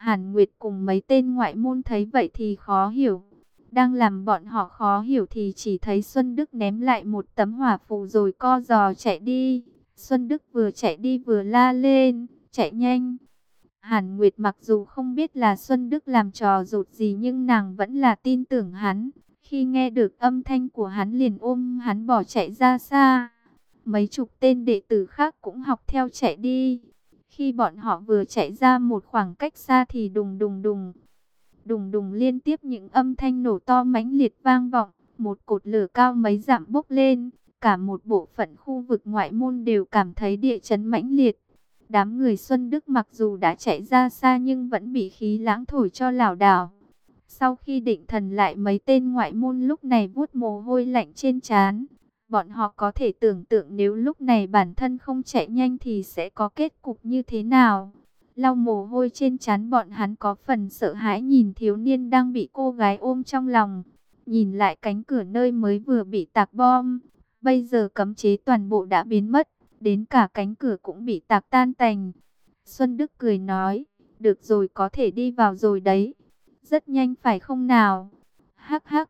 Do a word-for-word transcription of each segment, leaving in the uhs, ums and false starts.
Hàn Nguyệt cùng mấy tên ngoại môn thấy vậy thì khó hiểu. Đang làm bọn họ khó hiểu thì chỉ thấy Xuân Đức ném lại một tấm hỏa phù rồi co giò chạy đi. Xuân Đức vừa chạy đi vừa la lên, chạy nhanh. Hàn Nguyệt mặc dù không biết là Xuân Đức làm trò rụt gì nhưng nàng vẫn là tin tưởng hắn. Khi nghe được âm thanh của hắn liền ôm hắn bỏ chạy ra xa. Mấy chục tên đệ tử khác cũng học theo chạy đi. Khi bọn họ vừa chạy ra một khoảng cách xa thì đùng đùng đùng. Đùng đùng liên tiếp những âm thanh nổ to mãnh liệt vang vọng. Một cột lửa cao mấy dặm bốc lên. Cả một bộ phận khu vực ngoại môn đều cảm thấy địa chấn mãnh liệt. Đám người Xuân Đức mặc dù đã chạy ra xa nhưng vẫn bị khí lãng thổi cho lảo đảo. Sau khi định thần lại mấy tên ngoại môn lúc này vuốt mồ hôi lạnh trên trán. Bọn họ có thể tưởng tượng nếu lúc này bản thân không chạy nhanh thì sẽ có kết cục như thế nào. Lau mồ hôi trên trán bọn hắn có phần sợ hãi nhìn thiếu niên đang bị cô gái ôm trong lòng. Nhìn lại cánh cửa nơi mới vừa bị tạc bom. Bây giờ cấm chế toàn bộ đã biến mất. Đến cả cánh cửa cũng bị tạc tan tành. Xuân Đức cười nói, được rồi có thể đi vào rồi đấy. Rất nhanh phải không nào? Hắc hắc.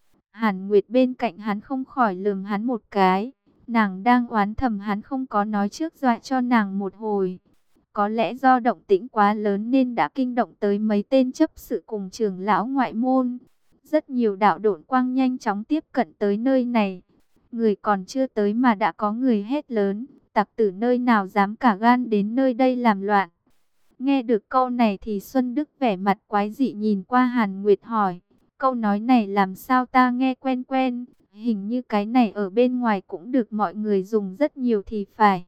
Hàn Nguyệt bên cạnh hắn không khỏi lườm hắn một cái. Nàng đang oán thầm hắn không có nói trước dọa cho nàng một hồi. Có lẽ do động tĩnh quá lớn nên đã kinh động tới mấy tên chấp sự cùng trưởng lão ngoại môn. Rất nhiều đạo độn quang nhanh chóng tiếp cận tới nơi này. Người còn chưa tới mà đã có người hét lớn. Tặc tử nơi nào dám cả gan đến nơi đây làm loạn. Nghe được câu này thì Xuân Đức vẻ mặt quái dị nhìn qua Hàn Nguyệt hỏi. Câu nói này làm sao ta nghe quen quen. Hình như cái này ở bên ngoài cũng được mọi người dùng rất nhiều thì phải.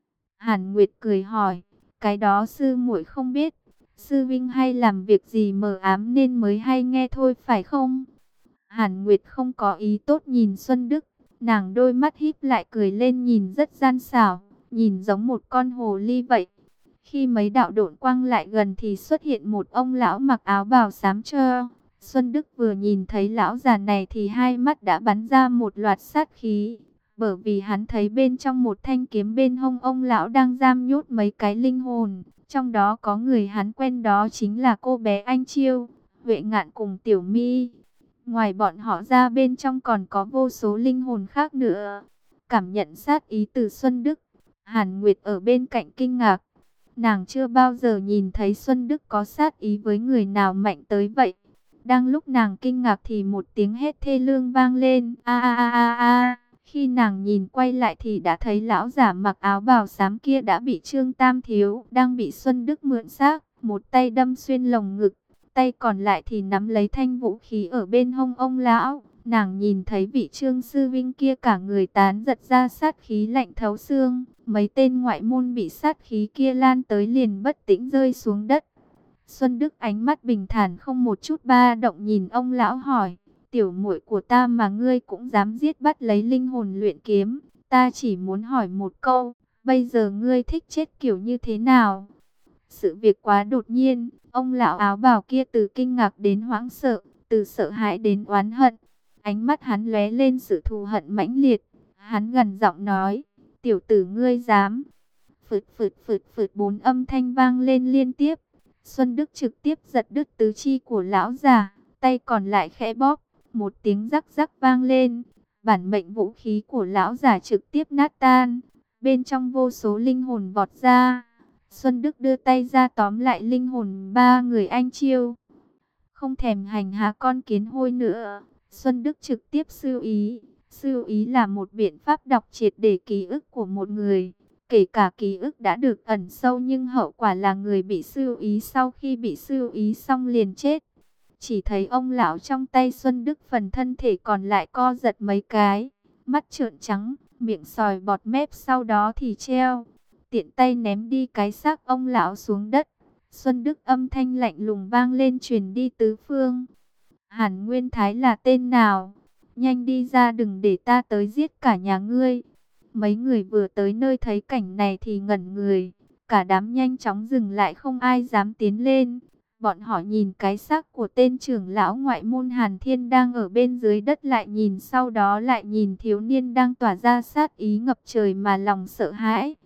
Hàn Nguyệt cười hỏi. Cái đó sư muội không biết. Sư vinh hay làm việc gì mờ ám nên mới hay nghe thôi phải không? Hàn Nguyệt không có ý tốt nhìn Xuân Đức. Nàng đôi mắt híp lại cười lên nhìn rất gian xảo, nhìn giống một con hồ ly vậy. Khi mấy đạo độn quang lại gần thì xuất hiện một ông lão mặc áo bào xám trơ. Xuân Đức vừa nhìn thấy lão già này thì hai mắt đã bắn ra một loạt sát khí. Bởi vì hắn thấy bên trong một thanh kiếm bên hông ông lão đang giam nhốt mấy cái linh hồn. Trong đó có người hắn quen đó chính là cô bé Anh Chiêu, Huệ Ngạn cùng Tiểu My. Ngoài bọn họ ra bên trong còn có vô số linh hồn khác nữa. Cảm nhận sát ý từ Xuân Đức, Hàn Nguyệt ở bên cạnh kinh ngạc. Nàng chưa bao giờ nhìn thấy Xuân Đức có sát ý với người nào mạnh tới vậy. Đang lúc nàng kinh ngạc thì một tiếng hét thê lương vang lên. A a a a a. Khi nàng nhìn quay lại thì đã thấy lão giả mặc áo bào xám kia đã bị Trương Tam Thiếu đang bị Xuân Đức mượn xác, một tay đâm xuyên lồng ngực. Tay còn lại thì nắm lấy thanh vũ khí ở bên hông ông lão. Nàng nhìn thấy vị Trương sư vinh kia cả người tán giật ra sát khí lạnh thấu xương. Mấy tên ngoại môn bị sát khí kia lan tới liền bất tĩnh rơi xuống đất. Xuân Đức ánh mắt bình thản không một chút ba động nhìn ông lão hỏi. Tiểu muội của ta mà ngươi cũng dám giết bắt lấy linh hồn luyện kiếm. Ta chỉ muốn hỏi một câu. Bây giờ ngươi thích chết kiểu như thế nào? Sự việc quá đột nhiên. Ông lão áo bào kia từ kinh ngạc đến hoảng sợ, từ sợ hãi đến oán hận. Ánh mắt hắn lóe lên sự thù hận mãnh liệt. Hắn gần giọng nói, tiểu tử ngươi dám. Phượt phượt phượt phượt bốn âm thanh vang lên liên tiếp. Xuân Đức trực tiếp giật đứt tứ chi của lão già, tay còn lại khẽ bóp. Một tiếng rắc rắc vang lên. Bản mệnh vũ khí của lão già trực tiếp nát tan. Bên trong vô số linh hồn vọt ra. Xuân Đức đưa tay ra tóm lại linh hồn ba người Anh Chiêu. Không thèm hành hạ con kiến hôi nữa. Xuân Đức trực tiếp sư ý. Sư ý là một biện pháp đọc triệt để ký ức của một người. Kể cả ký ức đã được ẩn sâu nhưng hậu quả là người bị sư ý sau khi bị sư ý xong liền chết. Chỉ thấy ông lão trong tay Xuân Đức phần thân thể còn lại co giật mấy cái. Mắt trợn trắng, miệng sòi bọt mép sau đó thì treo. Tiện tay ném đi cái xác ông lão xuống đất. Xuân Đức âm thanh lạnh lùng vang lên truyền đi tứ phương. Hàn Nguyên Thái là tên nào? Nhanh đi ra đừng để ta tới giết cả nhà ngươi. Mấy người vừa tới nơi thấy cảnh này thì ngẩn người. Cả đám nhanh chóng dừng lại không ai dám tiến lên. Bọn họ nhìn cái xác của tên trưởng lão ngoại môn Hàn Thiên đang ở bên dưới đất lại nhìn sau đó lại nhìn thiếu niên đang tỏa ra sát ý ngập trời mà lòng sợ hãi.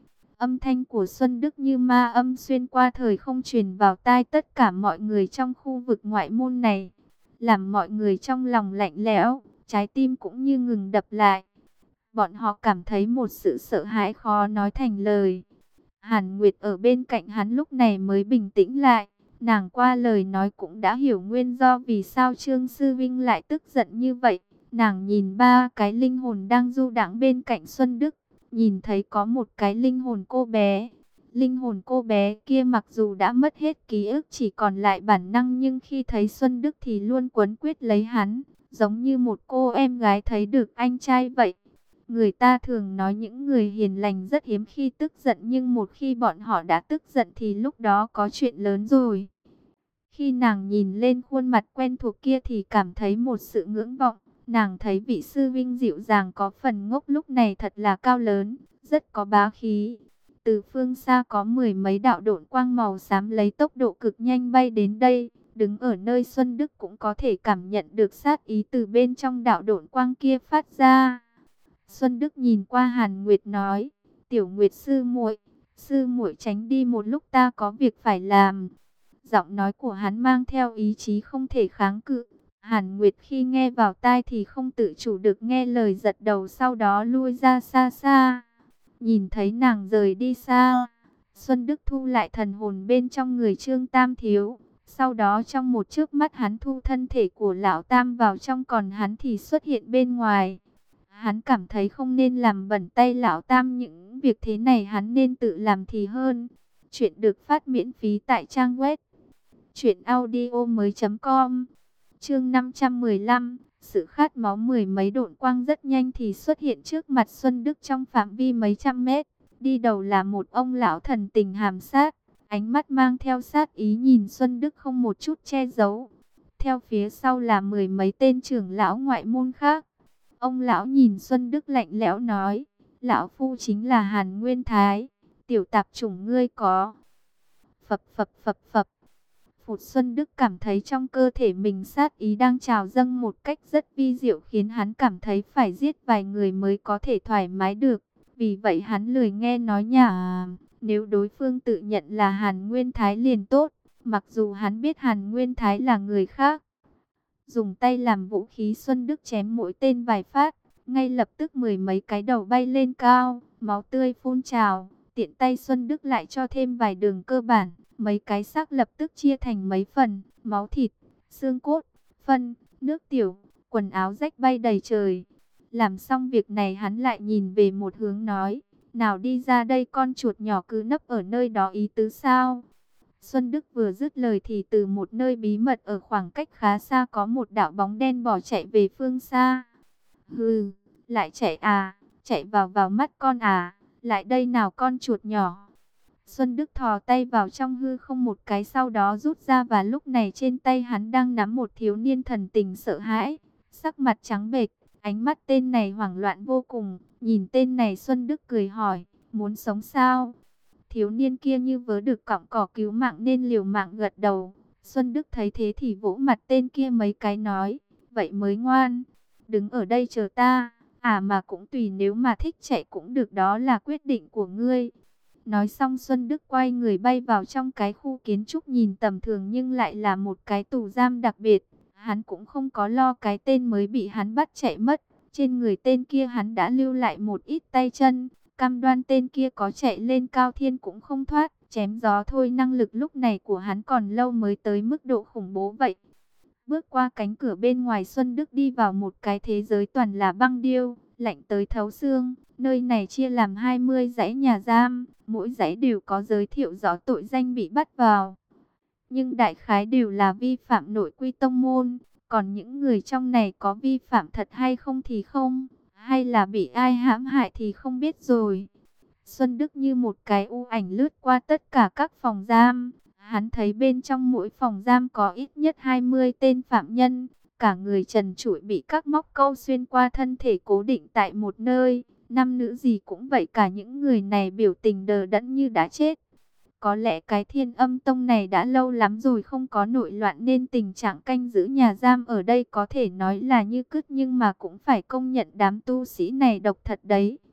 Âm thanh của Xuân Đức như ma âm xuyên qua thời không truyền vào tai tất cả mọi người trong khu vực ngoại môn này, làm mọi người trong lòng lạnh lẽo, trái tim cũng như ngừng đập lại. Bọn họ cảm thấy một sự sợ hãi khó nói thành lời. Hàn Nguyệt ở bên cạnh hắn lúc này mới bình tĩnh lại. Nàng qua lời nói cũng đã hiểu nguyên do vì sao Trương Sư Vinh lại tức giận như vậy. Nàng nhìn ba cái linh hồn đang du đãng bên cạnh Xuân Đức, nhìn thấy có một cái linh hồn cô bé. Linh hồn cô bé kia mặc dù đã mất hết ký ức, chỉ còn lại bản năng, nhưng khi thấy Xuân Đức thì luôn quấn quýt lấy hắn, giống như một cô em gái thấy được anh trai vậy. Người ta thường nói những người hiền lành rất hiếm khi tức giận, nhưng một khi bọn họ đã tức giận thì lúc đó có chuyện lớn rồi. Khi nàng nhìn lên khuôn mặt quen thuộc kia thì cảm thấy một sự ngưỡng vọng. Nàng thấy vị sư vinh dịu dàng có phần ngốc lúc này thật là cao lớn, rất có bá khí. Từ phương xa có mười mấy đạo độn quang màu xám lấy tốc độ cực nhanh bay đến đây. Đứng ở nơi Xuân Đức cũng có thể cảm nhận được sát ý từ bên trong đạo độn quang kia phát ra. Xuân Đức nhìn qua Hàn Nguyệt nói, Tiểu Nguyệt sư muội, sư muội tránh đi một lúc, ta có việc phải làm. Giọng nói của hắn mang theo ý chí không thể kháng cự. Hàn Nguyệt khi nghe vào tai thì không tự chủ được nghe lời, giật đầu, sau đó lui ra xa xa. Nhìn thấy nàng rời đi xa, Xuân Đức thu lại thần hồn bên trong người Trương Tam Thiếu. Sau đó trong một chớp mắt hắn thu thân thể của Lão Tam vào trong, còn hắn thì xuất hiện bên ngoài. Hắn cảm thấy không nên làm bẩn tay Lão Tam, những việc thế này hắn nên tự làm thì hơn. Chuyện được phát miễn phí tại trang web truyện audio mới chấm com. Chương năm trăm mười lăm, sự khát máu. Mười mấy độn quang rất nhanh thì xuất hiện trước mặt Xuân Đức trong phạm vi mấy trăm mét. Đi đầu là một ông lão thần tình hàm sát, ánh mắt mang theo sát ý nhìn Xuân Đức không một chút che giấu. Theo phía sau là mười mấy tên trưởng lão ngoại môn khác. Ông lão nhìn Xuân Đức lạnh lẽo nói, lão phu chính là Hàn Nguyên Thái, tiểu tạp chủng ngươi có. Phập phập phập phập. Phụt, Xuân Đức cảm thấy trong cơ thể mình sát ý đang trào dâng một cách rất vi diệu, khiến hắn cảm thấy phải giết vài người mới có thể thoải mái được. Vì vậy hắn lười nghe nói nhả, nếu đối phương tự nhận là Hàn Nguyên Thái liền tốt, mặc dù hắn biết Hàn Nguyên Thái là người khác. Dùng tay làm vũ khí, Xuân Đức chém mỗi tên vài phát, ngay lập tức mười mấy cái đầu bay lên cao, máu tươi phun trào. Tiện tay Xuân Đức lại cho thêm vài đường cơ bản, mấy cái xác lập tức chia thành mấy phần, máu thịt, xương cốt, phân, nước tiểu, quần áo rách bay đầy trời. Làm xong việc này hắn lại nhìn về một hướng nói, nào đi ra đây, con chuột nhỏ cứ nấp ở nơi đó ý tứ sao? Xuân Đức vừa dứt lời thì từ một nơi bí mật ở khoảng cách khá xa có một đạo bóng đen bỏ chạy về phương xa. Hừ, lại chạy à, chạy vào vào mắt con à, lại đây nào con chuột nhỏ. Xuân Đức thò tay vào trong hư không một cái, sau đó rút ra, và lúc này trên tay hắn đang nắm một thiếu niên thần tình sợ hãi, sắc mặt trắng bệch, ánh mắt tên này hoảng loạn vô cùng. Nhìn tên này Xuân Đức cười hỏi, muốn sống sao? Thiếu niên kia như vớ được cọng cỏ cứu mạng nên liều mạng gật đầu. Xuân Đức thấy thế thì vỗ mặt tên kia mấy cái nói, vậy mới ngoan, đứng ở đây chờ ta, à mà cũng tùy, nếu mà thích chạy cũng được, đó là quyết định của ngươi. Nói xong Xuân Đức quay người bay vào trong cái khu kiến trúc nhìn tầm thường nhưng lại là một cái tù giam đặc biệt. Hắn cũng không có lo cái tên mới bị hắn bắt chạy mất. Trên người tên kia hắn đã lưu lại một ít tay chân, cam đoan tên kia có chạy lên cao thiên cũng không thoát. Chém gió thôi, năng lực lúc này của hắn còn lâu mới tới mức độ khủng bố vậy. Bước qua cánh cửa bên ngoài, Xuân Đức đi vào một cái thế giới toàn là băng điêu, lạnh tới thấu xương. Nơi này chia làm hai mươi dãy nhà giam, mỗi dãy đều có giới thiệu rõ tội danh bị bắt vào. Nhưng đại khái đều là vi phạm nội quy tông môn, còn những người trong này có vi phạm thật hay không thì không, hay là bị ai hãm hại thì không biết rồi. Xuân Đức như một cái u ảnh lướt qua tất cả các phòng giam. Hắn thấy bên trong mỗi phòng giam có ít nhất hai mươi tên phạm nhân, cả người trần trụi bị các móc câu xuyên qua thân thể cố định tại một nơi. Nam nữ gì cũng vậy, cả những người này biểu tình đờ đẫn như đã chết. Có lẽ cái Thiên Âm Tông này đã lâu lắm rồi không có nội loạn nên tình trạng canh giữ nhà giam ở đây có thể nói là như cứt, nhưng mà cũng phải công nhận đám tu sĩ này độc thật đấy.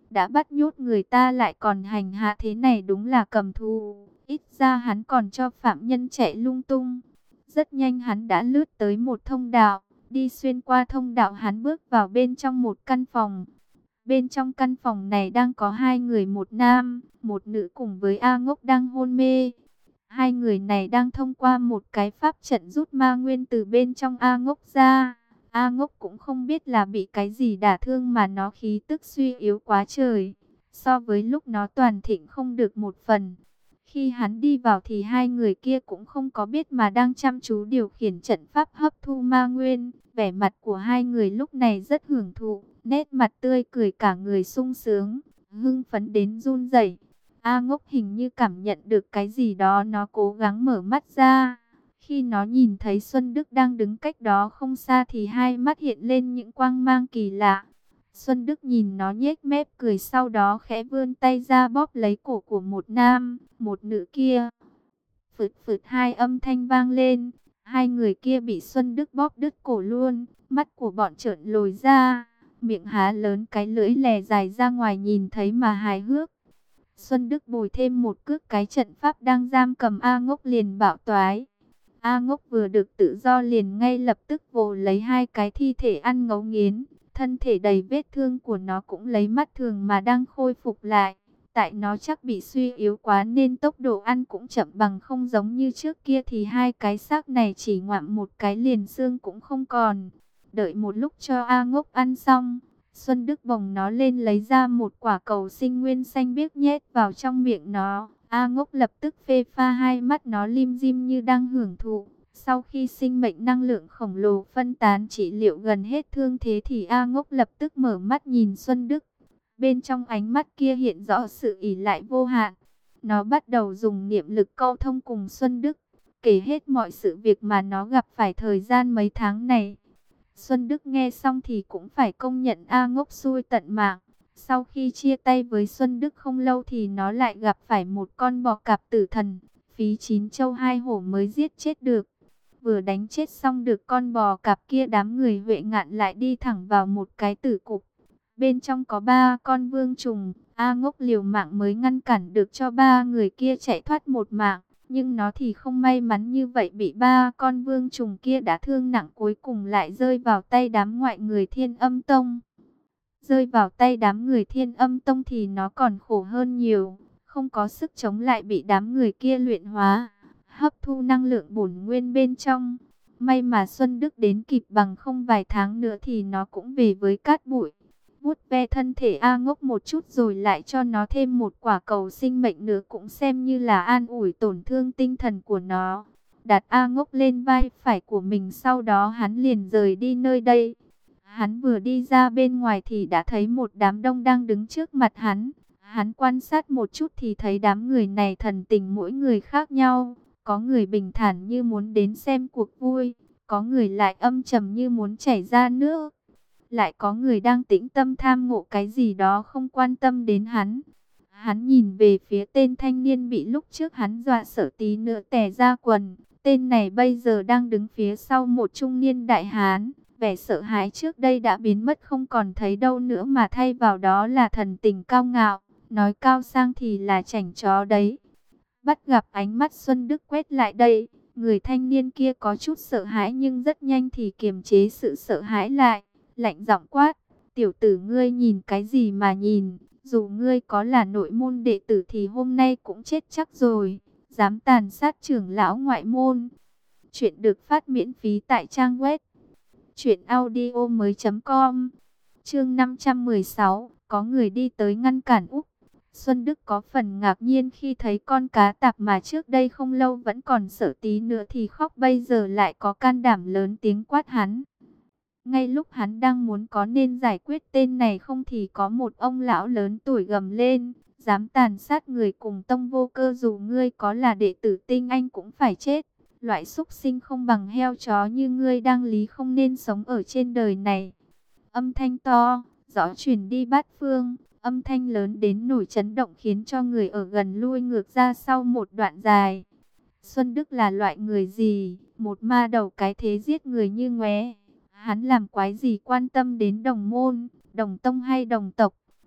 đã bắt nhốt người ta lại còn hành hạ thế này đúng là cầm thù. Ít ra hắn còn cho phạm nhân chạy lung tung. Rất nhanh hắn đã lướt tới một thông đạo. Đi xuyên qua thông đạo hắn bước vào bên trong một căn phòng. Bên trong căn phòng này đang có hai người, một nam, một nữ cùng với A Ngốc đang hôn mê. Hai người này đang thông qua một cái pháp trận rút ma nguyên từ bên trong A Ngốc ra. A Ngốc cũng không biết là bị cái gì đả thương mà nó khí tức suy yếu quá trời. So với lúc nó toàn thịnh không được một phần. Khi hắn đi vào thì hai người kia cũng không có biết mà đang chăm chú điều khiển trận pháp hấp thu ma nguyên. Vẻ mặt của hai người lúc này rất hưởng thụ, nét mặt tươi cười, cả người sung sướng, hưng phấn đến run rẩy. A Ngốc hình như cảm nhận được cái gì đó, nó cố gắng mở mắt ra. Khi nó nhìn thấy Xuân Đức đang đứng cách đó không xa thì hai mắt hiện lên những quang mang kỳ lạ. Xuân Đức nhìn nó nhếch mép cười, sau đó khẽ vươn tay ra bóp lấy cổ của một nam, một nữ kia. Phụt phụt hai âm thanh vang lên, hai người kia bị Xuân Đức bóp đứt cổ luôn, mắt của bọn trợn lồi ra, miệng há lớn, cái lưỡi lè dài ra ngoài nhìn thấy mà hài hước. Xuân Đức bồi thêm một cước, cái trận pháp đang giam cầm A Ngốc liền bạo toái. A Ngốc vừa được tự do liền ngay lập tức vồ lấy hai cái thi thể ăn ngấu nghiến. Thân thể đầy vết thương của nó cũng lấy mắt thường mà đang khôi phục lại. Tại nó chắc bị suy yếu quá nên tốc độ ăn cũng chậm, bằng không giống như trước kia thì hai cái xác này chỉ ngoạm một cái liền xương cũng không còn. Đợi một lúc cho A Ngốc ăn xong, Xuân Đức bồng nó lên lấy ra một quả cầu sinh nguyên xanh biếc nhét vào trong miệng nó. A Ngốc lập tức phê pha, hai mắt nó lim dim như đang hưởng thụ. Sau khi sinh mệnh năng lượng khổng lồ phân tán trị liệu gần hết thương thế thì A Ngốc lập tức mở mắt nhìn Xuân Đức. Bên trong ánh mắt kia hiện rõ sự ỷ lại vô hạn. Nó bắt đầu dùng niệm lực câu thông cùng Xuân Đức, kể hết mọi sự việc mà nó gặp phải thời gian mấy tháng này. Xuân Đức nghe xong thì cũng phải công nhận A Ngốc xui tận mạng. Sau khi chia tay với Xuân Đức không lâu thì nó lại gặp phải một con bò cạp tử thần, phí chín châu hai hổ mới giết chết được. Vừa đánh chết xong được con bò cạp kia, đám người Huệ Ngạn lại đi thẳng vào một cái tử cục. Bên trong có ba con vương trùng, A Ngốc liều mạng mới ngăn cản được cho ba người kia chạy thoát một mạng. Nhưng nó thì không may mắn như vậy, bị ba con vương trùng kia đã thương nặng, cuối cùng lại rơi vào tay đám ngoại người Thiên Âm Tông. Rơi vào tay đám người Thiên Âm Tông thì nó còn khổ hơn nhiều, không có sức chống lại, bị đám người kia luyện hóa, hấp thu năng lượng bổn nguyên bên trong. May mà Xuân Đức đến kịp, bằng không vài tháng nữa thì nó cũng về với cát bụi. Vuốt ve thân thể A Ngốc một chút rồi lại cho nó thêm một quả cầu sinh mệnh nữa, cũng xem như là an ủi tổn thương tinh thần của nó. Đặt A Ngốc lên vai phải của mình, sau đó hắn liền rời đi nơi đây. Hắn vừa đi ra bên ngoài thì đã thấy một đám đông đang đứng trước mặt hắn. Hắn quan sát một chút thì thấy đám người này thần tình mỗi người khác nhau. Có người bình thản như muốn đến xem cuộc vui, có người lại âm trầm như muốn chảy ra nước. Lại có người đang tĩnh tâm tham ngộ cái gì đó, không quan tâm đến hắn. Hắn nhìn về phía tên thanh niên bị lúc trước hắn dọa sợ tí nữa tè ra quần. Tên này bây giờ đang đứng phía sau một trung niên đại hán. Vẻ sợ hãi trước đây đã biến mất không còn thấy đâu nữa, mà thay vào đó là thần tình cao ngạo. Nói cao sang thì là chảnh chó đấy. Bắt gặp ánh mắt Xuân Đức quét lại đây, người thanh niên kia có chút sợ hãi nhưng rất nhanh thì kiềm chế sự sợ hãi lại. Lạnh giọng quát: tiểu tử ngươi nhìn cái gì mà nhìn, dù ngươi có là nội môn đệ tử thì hôm nay cũng chết chắc rồi, dám tàn sát trưởng lão ngoại môn. Chuyện được phát miễn phí tại trang web truyện audio mới chấm com. Chương năm trăm mười sáu, có người đi tới ngăn cản Úc. Xuân Đức có phần ngạc nhiên khi thấy con cá tạp mà trước đây không lâu vẫn còn sợ tí nữa thì khóc, bây giờ lại có can đảm lớn tiếng quát hắn. Ngay lúc hắn đang muốn có nên giải quyết tên này không thì có một ông lão lớn tuổi gầm lên: dám tàn sát người cùng tông vô cơ, dù ngươi có là đệ tử tinh anh cũng phải chết. Loại súc sinh không bằng heo chó như ngươi đang lý không nên sống ở trên đời này. Âm thanh to, rõ truyền đi bát phương, âm thanh lớn đến nổi chấn động khiến cho người ở gần lui ngược ra sau một đoạn dài. Xuân Đức là loại người gì? Một ma đầu cái thế giết người như ngoé. Hắn làm quái gì quan tâm đến đồng môn, đồng tông hay đồng tộc?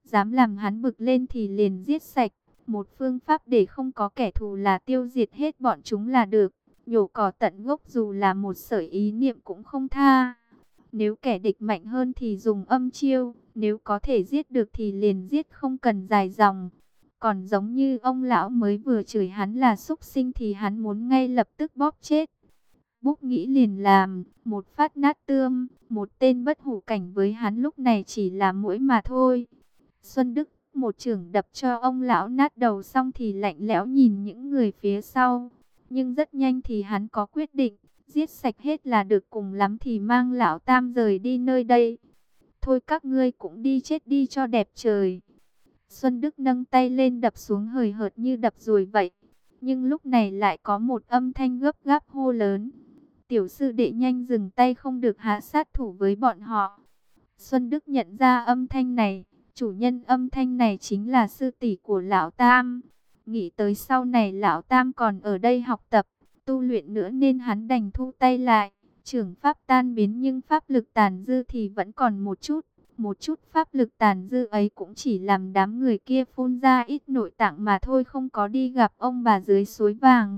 Dám làm hắn bực lên thì liền giết sạch. Một phương pháp để không có kẻ thù là tiêu diệt hết bọn chúng là được. Nhổ cỏ tận gốc dù là một sợi ý niệm cũng không tha. Nếu kẻ địch mạnh hơn thì dùng âm chiêu. Nếu có thể giết được thì liền giết, không cần dài dòng. Còn giống như ông lão mới vừa chửi hắn là súc sinh thì hắn muốn ngay lập tức bóp chết. Búc nghĩ liền làm, một phát nát tươm, một tên bất hủ cảnh với hắn lúc này chỉ là muỗi mà thôi. Xuân Đức một chưởng đập cho ông lão nát đầu xong thì lạnh lẽo nhìn những người phía sau. Nhưng rất nhanh thì hắn có quyết định, giết sạch hết là được, cùng lắm thì mang lão Tam rời đi nơi đây. Thôi các ngươi cũng đi chết đi cho đẹp trời. Xuân Đức nâng tay lên đập xuống hời hợt như đập ruồi vậy. Nhưng lúc này lại có một âm thanh gấp gáp hô lớn. Tiểu sư đệ nhanh dừng tay, không được hạ sát thủ với bọn họ. Xuân Đức nhận ra âm thanh này. Chủ nhân âm thanh này chính là sư tỷ của Lão Tam. Nghĩ tới sau này Lão Tam còn ở đây học tập, tu luyện nữa nên hắn đành thu tay lại. Trưởng pháp tan biến nhưng pháp lực tàn dư thì vẫn còn một chút. Một chút pháp lực tàn dư ấy cũng chỉ làm đám người kia phun ra ít nội tạng mà thôi, không có đi gặp ông bà dưới suối vàng.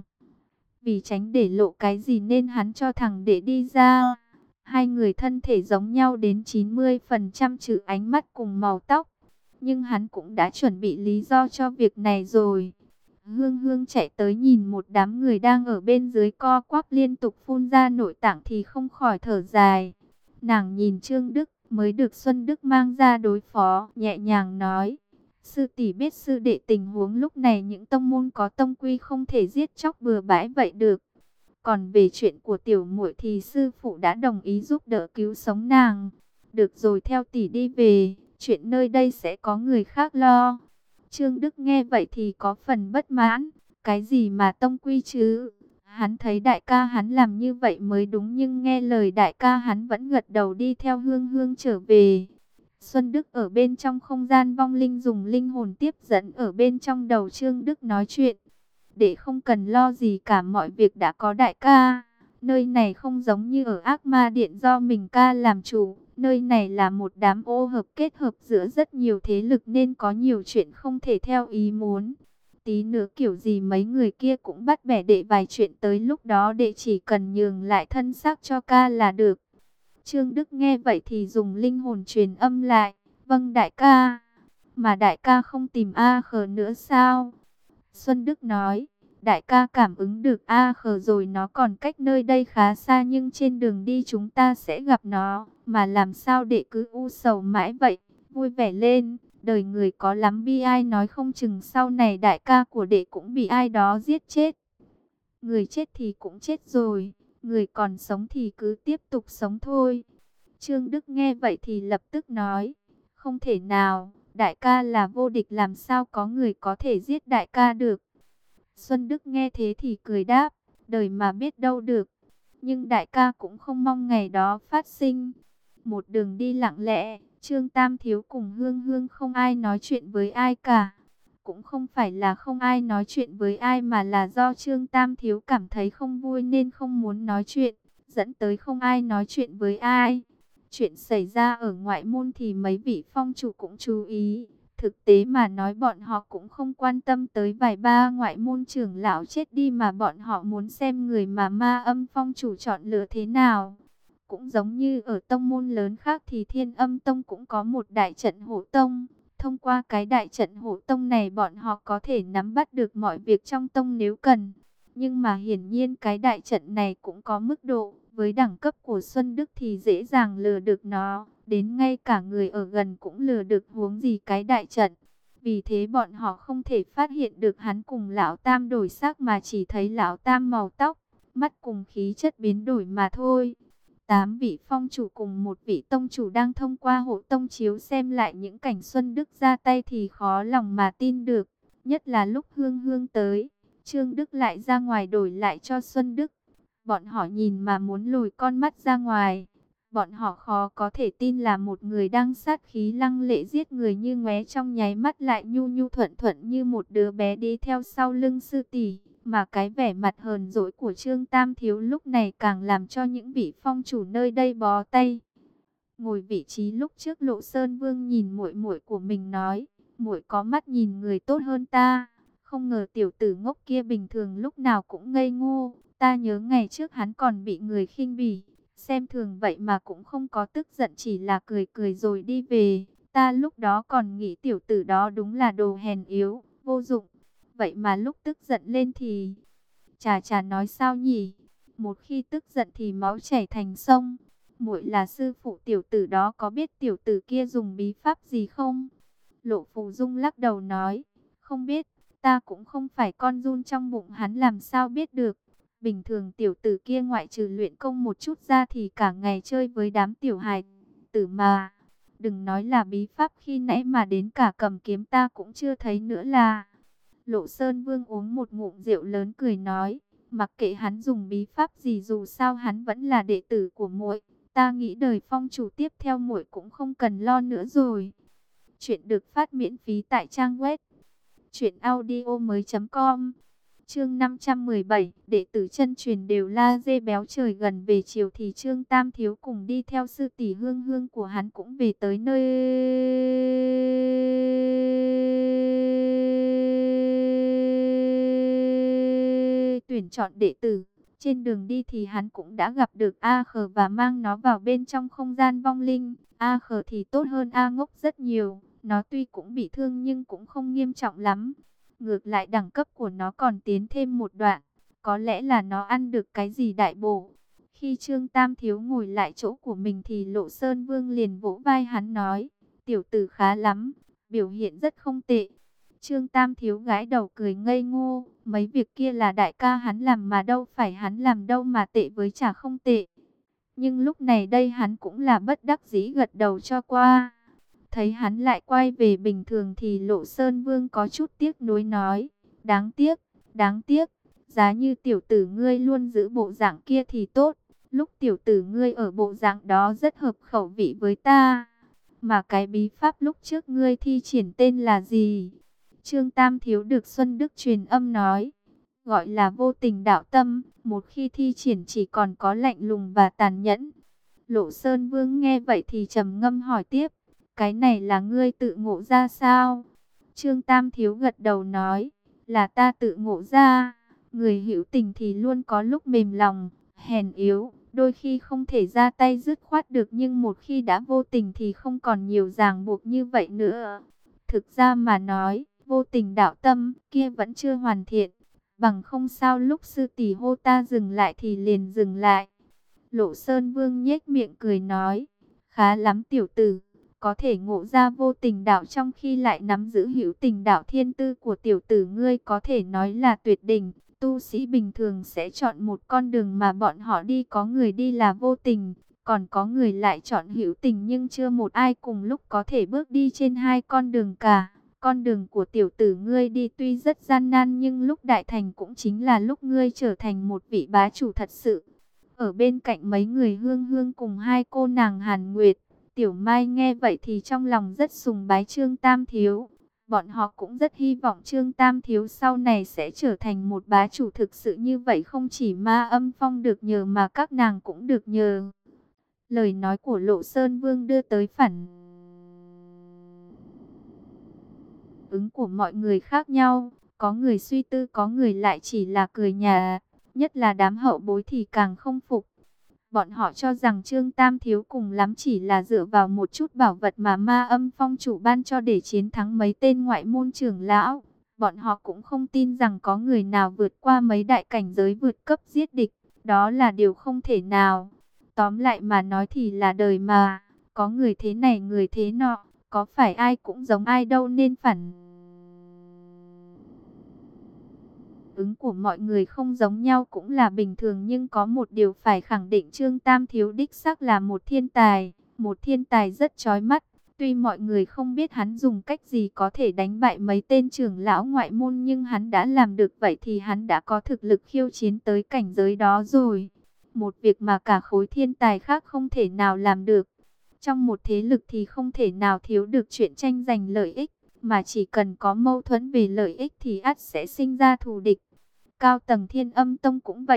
Vì tránh để lộ cái gì nên hắn cho thằng để đi ra. Hai người thân thể giống nhau đến chín mươi phần trăm trừ ánh mắt cùng màu tóc. Nhưng hắn cũng đã chuẩn bị lý do cho việc này rồi. Hương Hương chạy tới nhìn một đám người đang ở bên dưới co quắp liên tục phun ra nội tạng thì không khỏi thở dài. Nàng nhìn Trương Đức mới được Xuân Đức mang ra đối phó, nhẹ nhàng nói. Sư tỷ biết sư đệ tình huống lúc này, những tông môn có tông quy không thể giết chóc bừa bãi vậy được. Còn về chuyện của tiểu muội thì sư phụ đã đồng ý giúp đỡ cứu sống nàng. Được rồi, theo tỷ đi về, chuyện nơi đây sẽ có người khác lo. Trương Đức nghe vậy thì có phần bất mãn. Cái gì mà tông quy chứ? Hắn thấy đại ca hắn làm như vậy mới đúng, nhưng nghe lời đại ca hắn vẫn gật đầu đi theo Hương Hương trở về. Xuân Đức ở bên trong không gian vong linh dùng linh hồn tiếp dẫn ở bên trong đầu Trương Đức nói chuyện. Để không cần lo gì cả, mọi việc đã có đại ca. Nơi này không giống như ở Ác Ma Điện do mình ca làm chủ. Nơi này là một đám ô hợp kết hợp giữa rất nhiều thế lực nên có nhiều chuyện không thể theo ý muốn. Tí nữa kiểu gì mấy người kia cũng bắt bẻ đệ vài chuyện, tới lúc đó đệ chỉ cần nhường lại thân xác cho ca là được. Trương Đức nghe vậy thì dùng linh hồn truyền âm lại. Vâng đại ca. Mà đại ca không tìm A Khờ nữa sao? Xuân Đức nói. Đại ca cảm ứng được A Khờ rồi, nó còn cách nơi đây khá xa nhưng trên đường đi chúng ta sẽ gặp nó. Mà làm sao đệ cứ u sầu mãi vậy? Vui vẻ lên, đời người có lắm bi ai, nói không chừng sau này đại ca của đệ cũng bị ai đó giết chết. Người chết thì cũng chết rồi, người còn sống thì cứ tiếp tục sống thôi. Trương Đức nghe vậy thì lập tức nói, không thể nào, đại ca là vô địch, làm sao có người có thể giết đại ca được. Xuân Đức nghe thế thì cười đáp, đời mà biết đâu được. Nhưng đại ca cũng không mong ngày đó phát sinh. Một đường đi lặng lẽ, Trương Tam Thiếu cùng Hương Hương không ai nói chuyện với ai cả. Cũng không phải là không ai nói chuyện với ai mà là do Trương Tam Thiếu cảm thấy không vui nên không muốn nói chuyện, dẫn tới không ai nói chuyện với ai. Chuyện xảy ra ở ngoại môn thì mấy vị phong chủ cũng chú ý. Thực tế mà nói bọn họ cũng không quan tâm tới vài ba ngoại môn trưởng lão chết đi, mà bọn họ muốn xem người mà Ma Âm phong chủ chọn lựa thế nào. Cũng giống như ở tông môn lớn khác thì Thiên Âm Tông cũng có một đại trận hộ tông. Thông qua cái đại trận hộ tông này bọn họ có thể nắm bắt được mọi việc trong tông nếu cần. Nhưng mà hiển nhiên cái đại trận này cũng có mức độ. Với đẳng cấp của Xuân Đức thì dễ dàng lừa được nó. Đến ngay cả người ở gần cũng lừa được, huống gì cái đại trận. Vì thế bọn họ không thể phát hiện được hắn cùng Lão Tam đổi xác, mà chỉ thấy Lão Tam màu tóc, mắt cùng khí chất biến đổi mà thôi. Tám vị phong chủ cùng một vị tông chủ đang thông qua hộ tông chiếu xem lại những cảnh Xuân Đức ra tay thì khó lòng mà tin được. Nhất là lúc Hương Hương tới, Trương Đức lại ra ngoài đổi lại cho Xuân Đức. Bọn họ nhìn mà muốn lùi con mắt ra ngoài. Bọn họ khó có thể tin là một người đang sát khí lăng lệ giết người như ngoé trong nháy mắt lại nhu nhu thuận thuận như một đứa bé đi theo sau lưng sư tỷ. Mà cái vẻ mặt hờn dỗi của Trương Tam Thiếu lúc này càng làm cho những vị phong chủ nơi đây bó tay. Ngồi vị trí lúc trước, Lộ Sơn Vương nhìn muội muội của mình nói, muội có mắt nhìn người tốt hơn ta. Không ngờ tiểu tử ngốc kia bình thường lúc nào cũng ngây ngô. Ta nhớ ngày trước hắn còn bị người khinh bỉ, xem thường vậy mà cũng không có tức giận, chỉ là cười cười rồi đi về. Ta lúc đó còn nghĩ tiểu tử đó đúng là đồ hèn yếu, vô dụng. Vậy mà lúc tức giận lên thì... Chà chà, nói sao nhỉ? Một khi tức giận thì máu chảy thành sông. Muội là sư phụ tiểu tử đó, có biết tiểu tử kia dùng bí pháp gì không? Lộ Phù Dung lắc đầu nói, không biết, ta cũng không phải con giun trong bụng hắn, làm sao biết được. Bình thường tiểu tử kia ngoại trừ luyện công một chút ra thì cả ngày chơi với đám tiểu hài tử mà. Đừng nói là bí pháp khi nãy mà đến cả cầm kiếm ta cũng chưa thấy nữa là. Lộ Sơn Vương uống một ngụm rượu lớn cười nói, mặc kệ hắn dùng bí pháp gì, dù sao hắn vẫn là đệ tử của muội. Ta nghĩ đời phong chủ tiếp theo muội cũng không cần lo nữa rồi. Chuyện được phát miễn phí tại trang web truyện audio mới chấm com. Chương năm trăm mười bảy, đệ tử chân truyền đều la dê béo. Trời gần về chiều thì Trương Tam Thiếu cùng đi theo sư tỷ Hương Hương của hắn cũng về tới nơi tuyển chọn đệ tử. Trên đường đi thì hắn cũng đã gặp được A Khờ và mang nó vào bên trong không gian vong linh. A Khờ thì tốt hơn A Ngốc rất nhiều. Nó tuy cũng bị thương nhưng cũng không nghiêm trọng lắm. Ngược lại đẳng cấp của nó còn tiến thêm một đoạn. Có lẽ là nó ăn được cái gì đại bổ. Khi Trương Tam Thiếu ngồi lại chỗ của mình thì Lộ Sơn Vương liền vỗ vai hắn nói, tiểu tử khá lắm, biểu hiện rất không tệ. Trương Tam Thiếu gãi đầu cười ngây ngô, mấy việc kia là đại ca hắn làm mà, đâu phải hắn làm đâu mà tệ với chả không tệ. Nhưng lúc này đây hắn cũng là bất đắc dĩ gật đầu cho qua. Thấy hắn lại quay về bình thường thì Lộ Sơn Vương có chút tiếc nuối nói, đáng tiếc, đáng tiếc, giá như tiểu tử ngươi luôn giữ bộ dạng kia thì tốt. Lúc tiểu tử ngươi ở bộ dạng đó rất hợp khẩu vị với ta. Mà cái bí pháp lúc trước ngươi thi triển tên là gì? Trương Tam Thiếu được Xuân Đức truyền âm nói, gọi là vô tình đạo tâm, một khi thi triển chỉ còn có lạnh lùng và tàn nhẫn. Lộ Sơn Vương nghe vậy thì trầm ngâm hỏi tiếp, cái này là ngươi tự ngộ ra sao? Trương Tam Thiếu gật đầu nói, là ta tự ngộ ra. Người hữu tình thì luôn có lúc mềm lòng, hèn yếu, đôi khi không thể ra tay dứt khoát được, nhưng một khi đã vô tình thì không còn nhiều ràng buộc như vậy nữa. Thực ra mà nói, vô tình đạo tâm kia vẫn chưa hoàn thiện, bằng không sao lúc sư tỷ hô ta dừng lại thì liền dừng lại. Lộ Sơn Vương nhếch miệng cười nói, khá lắm tiểu tử, có thể ngộ ra vô tình đạo trong khi lại nắm giữ hữu tình đạo, thiên tư của tiểu tử ngươi có thể nói là tuyệt đỉnh. Tu sĩ bình thường sẽ chọn một con đường mà bọn họ đi, có người đi là vô tình, còn có người lại chọn hữu tình, nhưng chưa một ai cùng lúc có thể bước đi trên hai con đường cả. Con đường của tiểu tử ngươi đi tuy rất gian nan, nhưng lúc đại thành cũng chính là lúc ngươi trở thành một vị bá chủ thật sự. Ở bên cạnh mấy người Hương Hương cùng hai cô nàng Hàn Nguyệt, Tiểu Mai nghe vậy thì trong lòng rất sùng bái Trương Tam Thiếu. Bọn họ cũng rất hy vọng Trương Tam Thiếu sau này sẽ trở thành một bá chủ thực sự, như vậy không chỉ Ma Âm Phong được nhờ mà các nàng cũng được nhờ. Lời nói của Lộ Sơn Vương đưa tới phản ứng của mọi người khác nhau. Có người suy tư, có người lại chỉ là cười nhạt. Nhất là đám hậu bối thì càng không phục. Bọn họ cho rằng Trương Tam Thiếu cùng lắm chỉ là dựa vào một chút bảo vật mà Ma Âm Phong chủ ban cho để chiến thắng mấy tên ngoại môn trưởng lão. Bọn họ cũng không tin rằng có người nào vượt qua mấy đại cảnh giới vượt cấp giết địch. Đó là điều không thể nào. Tóm lại mà nói thì là đời mà. Có người thế này người thế nọ. Có phải ai cũng giống ai đâu, nên phản ứng của mọi người không giống nhau cũng là bình thường. Nhưng có một điều phải khẳng định, Trương Tam Thiếu đích xác là một thiên tài, một thiên tài rất chói mắt. Tuy mọi người không biết hắn dùng cách gì có thể đánh bại mấy tên trưởng lão ngoại môn, nhưng hắn đã làm được vậy thì hắn đã có thực lực khiêu chiến tới cảnh giới đó rồi. Một việc mà cả khối thiên tài khác không thể nào làm được. Trong một thế lực thì không thể nào thiếu được chuyện tranh giành lợi ích, mà chỉ cần có mâu thuẫn về lợi ích thì ắt sẽ sinh ra thù địch. Cao tầng Thiên Âm Tông cũng vậy,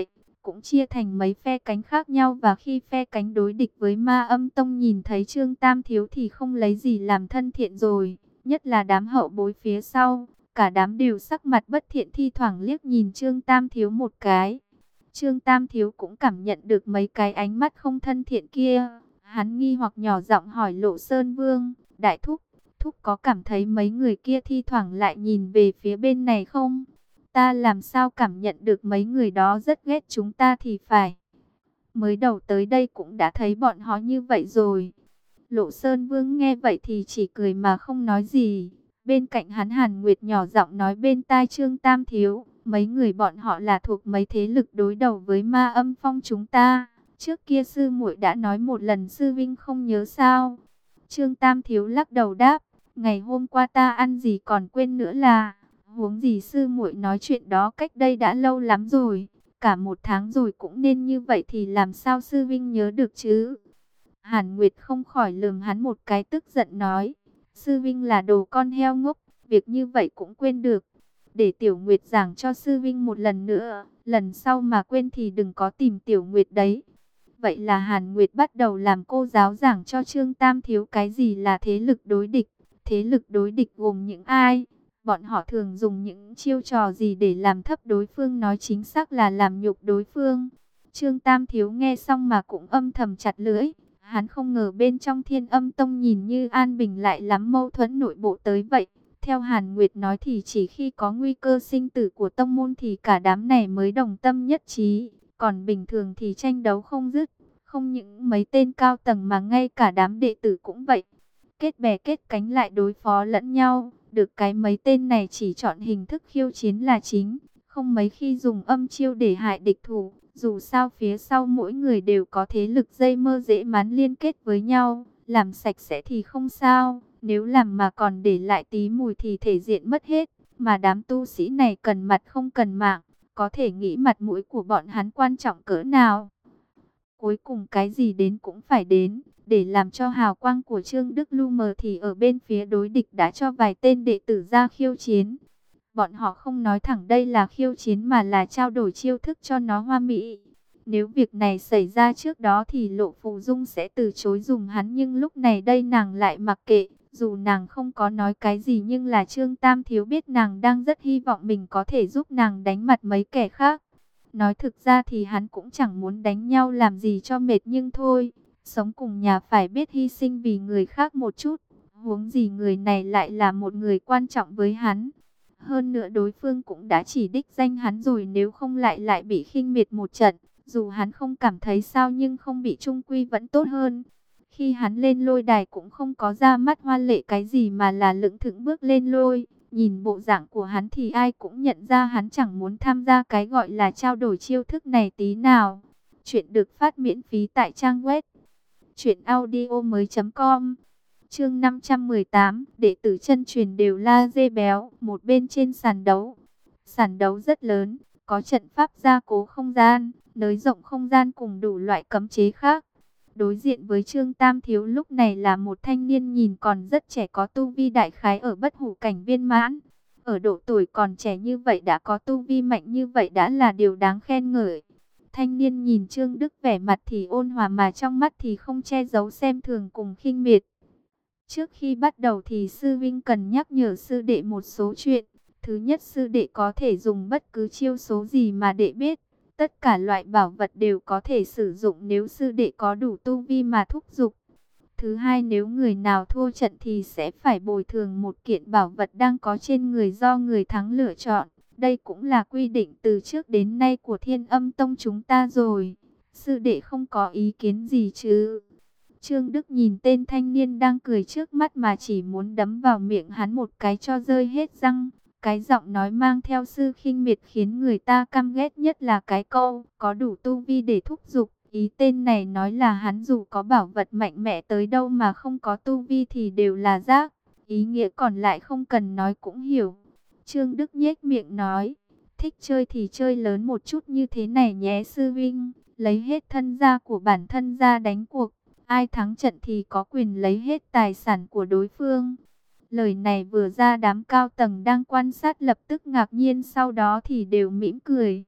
cũng chia thành mấy phe cánh khác nhau, và khi phe cánh đối địch với Ma Âm Tông nhìn thấy Trương Tam Thiếu thì không lấy gì làm thân thiện rồi, nhất là đám hậu bối phía sau, cả đám đều sắc mặt bất thiện, thi thoảng liếc nhìn Trương Tam Thiếu một cái. Trương Tam Thiếu cũng cảm nhận được mấy cái ánh mắt không thân thiện kia, hắn nghi hoặc nhỏ giọng hỏi Lộ Sơn Vương, đại thúc, thúc có cảm thấy mấy người kia thi thoảng lại nhìn về phía bên này không? Ta làm sao cảm nhận được mấy người đó rất ghét chúng ta thì phải. Mới đầu tới đây cũng đã thấy bọn họ như vậy rồi. Lộ Sơn Vương nghe vậy thì chỉ cười mà không nói gì. Bên cạnh hắn Hàn Nguyệt nhỏ giọng nói bên tai Trương Tam Thiếu, mấy người bọn họ là thuộc mấy thế lực đối đầu với Ma Âm Phong chúng ta. Trước kia sư muội đã nói một lần, sư vinh không nhớ sao? Trương Tam Thiếu lắc đầu đáp, ngày hôm qua ta ăn gì còn quên nữa là, huống gì sư muội nói chuyện đó cách đây đã lâu lắm rồi, cả một tháng rồi cũng nên như vậy thì làm sao sư vinh nhớ được chứ? Hàn Nguyệt không khỏi lườm hắn một cái tức giận nói, sư vinh là đồ con heo ngốc, việc như vậy cũng quên được. Để Tiểu Nguyệt giảng cho sư vinh một lần nữa, lần sau mà quên thì đừng có tìm Tiểu Nguyệt đấy. Vậy là Hàn Nguyệt bắt đầu làm cô giáo giảng cho Trương Tam Thiếu cái gì là thế lực đối địch. Thế lực đối địch gồm những ai? Bọn họ thường dùng những chiêu trò gì để làm thấp đối phương, nói chính xác là làm nhục đối phương. Trương Tam Thiếu nghe xong mà cũng âm thầm chặt lưỡi. Hắn không ngờ bên trong Thiên Âm Tông nhìn như an bình lại lắm mâu thuẫn nội bộ tới vậy. Theo Hàn Nguyệt nói thì chỉ khi có nguy cơ sinh tử của tông môn thì cả đám này mới đồng tâm nhất trí. Còn bình thường thì tranh đấu không dứt. Không những mấy tên cao tầng mà ngay cả đám đệ tử cũng vậy. Kết bè kết cánh lại đối phó lẫn nhau. Được cái mấy tên này chỉ chọn hình thức khiêu chiến là chính. Không mấy khi dùng âm chiêu để hại địch thủ. Dù sao phía sau mỗi người đều có thế lực dây mơ dễ mán liên kết với nhau. Làm sạch sẽ thì không sao. Nếu làm mà còn để lại tí mùi thì thể diện mất hết. Mà đám tu sĩ này cần mặt không cần mạng. Có thể nghĩ mặt mũi của bọn hắn quan trọng cỡ nào. Cuối cùng cái gì đến cũng phải đến. Để làm cho hào quang của Trương Đức lu mờ thì ở bên phía đối địch đã cho vài tên đệ tử ra khiêu chiến. Bọn họ không nói thẳng đây là khiêu chiến mà là trao đổi chiêu thức cho nó hoa mỹ. Nếu việc này xảy ra trước đó thì Lộ Phù Dung sẽ từ chối dùng hắn. Nhưng lúc này đây nàng lại mặc kệ. Dù nàng không có nói cái gì nhưng là Trương Tam Thiếu biết nàng đang rất hy vọng mình có thể giúp nàng đánh mặt mấy kẻ khác. Nói thực ra thì hắn cũng chẳng muốn đánh nhau làm gì cho mệt, nhưng thôi. Sống cùng nhà phải biết hy sinh vì người khác một chút. Huống gì người này lại là một người quan trọng với hắn. Hơn nữa đối phương cũng đã chỉ đích danh hắn rồi, nếu không lại lại bị khinh miệt một trận. Dù hắn không cảm thấy sao nhưng không bị trung quy vẫn tốt hơn. Khi hắn lên lôi đài cũng không có ra mắt hoa lệ cái gì mà là lững thững bước lên lôi. Nhìn bộ dạng của hắn thì ai cũng nhận ra hắn chẳng muốn tham gia cái gọi là trao đổi chiêu thức này tí nào. Chuyện được phát miễn phí tại trang web truyện audio mới chấm com. Chương năm trăm mười tám, đệ tử chân truyền đều la dê béo. Một bên trên sàn đấu. Sàn đấu rất lớn, có trận pháp gia cố không gian, nới rộng không gian cùng đủ loại cấm chế khác. Đối diện với Trương Tam Thiếu lúc này là một thanh niên nhìn còn rất trẻ, có tu vi đại khái ở bất hủ cảnh viên mãn. Ở độ tuổi còn trẻ như vậy đã có tu vi mạnh như vậy đã là điều đáng khen ngợi. Thanh niên nhìn Trương Đức vẻ mặt thì ôn hòa mà trong mắt thì không che giấu xem thường cùng khinh miệt. Trước khi bắt đầu thì sư vinh cần nhắc nhở sư đệ một số chuyện. Thứ nhất, sư đệ có thể dùng bất cứ chiêu số gì mà đệ biết. Tất cả loại bảo vật đều có thể sử dụng nếu sư đệ có đủ tu vi mà thúc giục. Thứ hai, nếu người nào thua trận thì sẽ phải bồi thường một kiện bảo vật đang có trên người do người thắng lựa chọn. Đây cũng là quy định từ trước đến nay của Thiên Âm Tông chúng ta rồi. Sư đệ không có ý kiến gì chứ? Trương Đức nhìn tên thanh niên đang cười trước mắt mà chỉ muốn đấm vào miệng hắn một cái cho rơi hết răng. Cái giọng nói mang theo sự khinh miệt khiến người ta căm ghét nhất là cái câu có đủ tu vi để thúc giục. Ý tên này nói là hắn dù có bảo vật mạnh mẽ tới đâu mà không có tu vi thì đều là rác. Ý nghĩa còn lại không cần nói cũng hiểu. Trương Đức nhếch miệng nói, thích chơi thì chơi lớn một chút như thế này nhé sư vinh. Lấy hết thân gia của bản thân ra đánh cuộc. Ai thắng trận thì có quyền lấy hết tài sản của đối phương. Lời này vừa ra đám cao tầng đang quan sát lập tức ngạc nhiên, sau đó thì đều mỉm cười.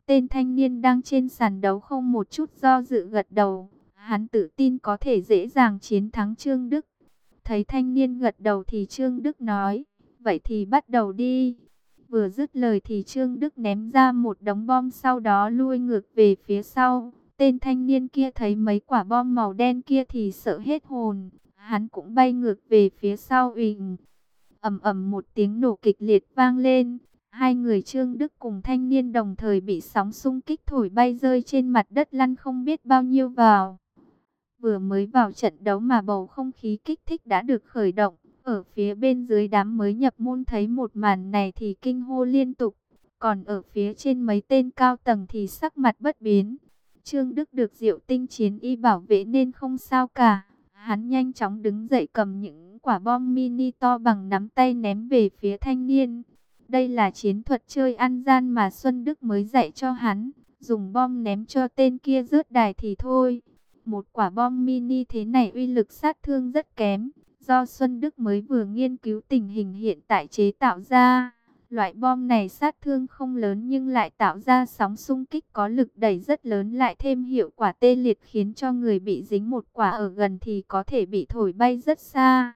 Tên thanh niên đang trên sàn đấu không một chút do dự gật đầu. Hắn tự tin có thể dễ dàng chiến thắng Trương Đức. Thấy thanh niên gật đầu thì Trương Đức nói, vậy thì bắt đầu đi. Vừa dứt lời thì Trương Đức ném ra một đống bom, sau đó lui ngược về phía sau. Tên thanh niên kia thấy mấy quả bom màu đen kia thì sợ hết hồn. Hắn cũng bay ngược về phía sau uỳnh. Ầm ầm một tiếng nổ kịch liệt vang lên. Hai người Trương Đức cùng thanh niên đồng thời bị sóng xung kích thổi bay rơi trên mặt đất lăn không biết bao nhiêu vào. Vừa mới vào trận đấu mà bầu không khí kích thích đã được khởi động. Ở phía bên dưới đám mới nhập môn thấy một màn này thì kinh hô liên tục. Còn ở phía trên mấy tên cao tầng thì sắc mặt bất biến. Trương Đức được Diệu Tinh Chiến Y bảo vệ nên không sao cả. Hắn nhanh chóng đứng dậy cầm những quả bom mini to bằng nắm tay ném về phía thanh niên. Đây là chiến thuật chơi ăn gian mà Xuân Đức mới dạy cho hắn. Dùng bom ném cho tên kia rớt đài thì thôi. Một quả bom mini thế này uy lực sát thương rất kém. Do Xuân Đức mới vừa nghiên cứu tình hình hiện tại chế tạo ra. Loại bom này sát thương không lớn nhưng lại tạo ra sóng xung kích có lực đẩy rất lớn, lại thêm hiệu quả tê liệt khiến cho người bị dính một quả ở gần thì có thể bị thổi bay rất xa.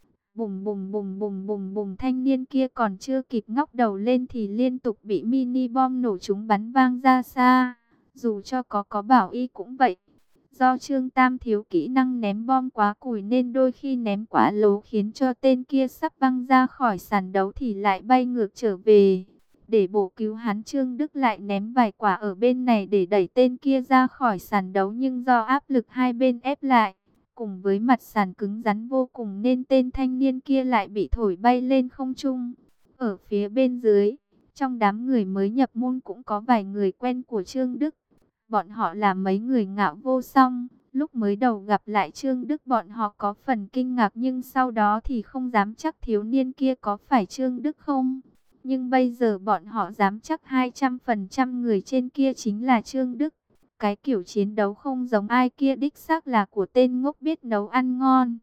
Bùm bùm bùm bùm bùm bùm, thanh niên kia còn chưa kịp ngóc đầu lên thì liên tục bị mini bom nổ trúng bắn vang ra xa. Dù cho có có bảo y cũng vậy. Do Trương Tam thiếu kỹ năng ném bom quá cùi nên đôi khi ném quá lố khiến cho tên kia sắp văng ra khỏi sàn đấu thì lại bay ngược trở về. Để bổ cứu hắn, Trương Đức lại ném vài quả ở bên này để đẩy tên kia ra khỏi sàn đấu, nhưng do áp lực hai bên ép lại, cùng với mặt sàn cứng rắn vô cùng nên tên thanh niên kia lại bị thổi bay lên không trung. Ở phía bên dưới, trong đám người mới nhập môn cũng có vài người quen của Trương Đức. Bọn họ là mấy người Ngạo Vô Song. Lúc mới đầu gặp lại Trương Đức bọn họ có phần kinh ngạc, nhưng sau đó thì không dám chắc thiếu niên kia có phải Trương Đức không. Nhưng bây giờ bọn họ dám chắc hai trăm phần trăm người trên kia chính là Trương Đức. Cái kiểu chiến đấu không giống ai kia đích xác là của tên ngốc biết nấu ăn ngon.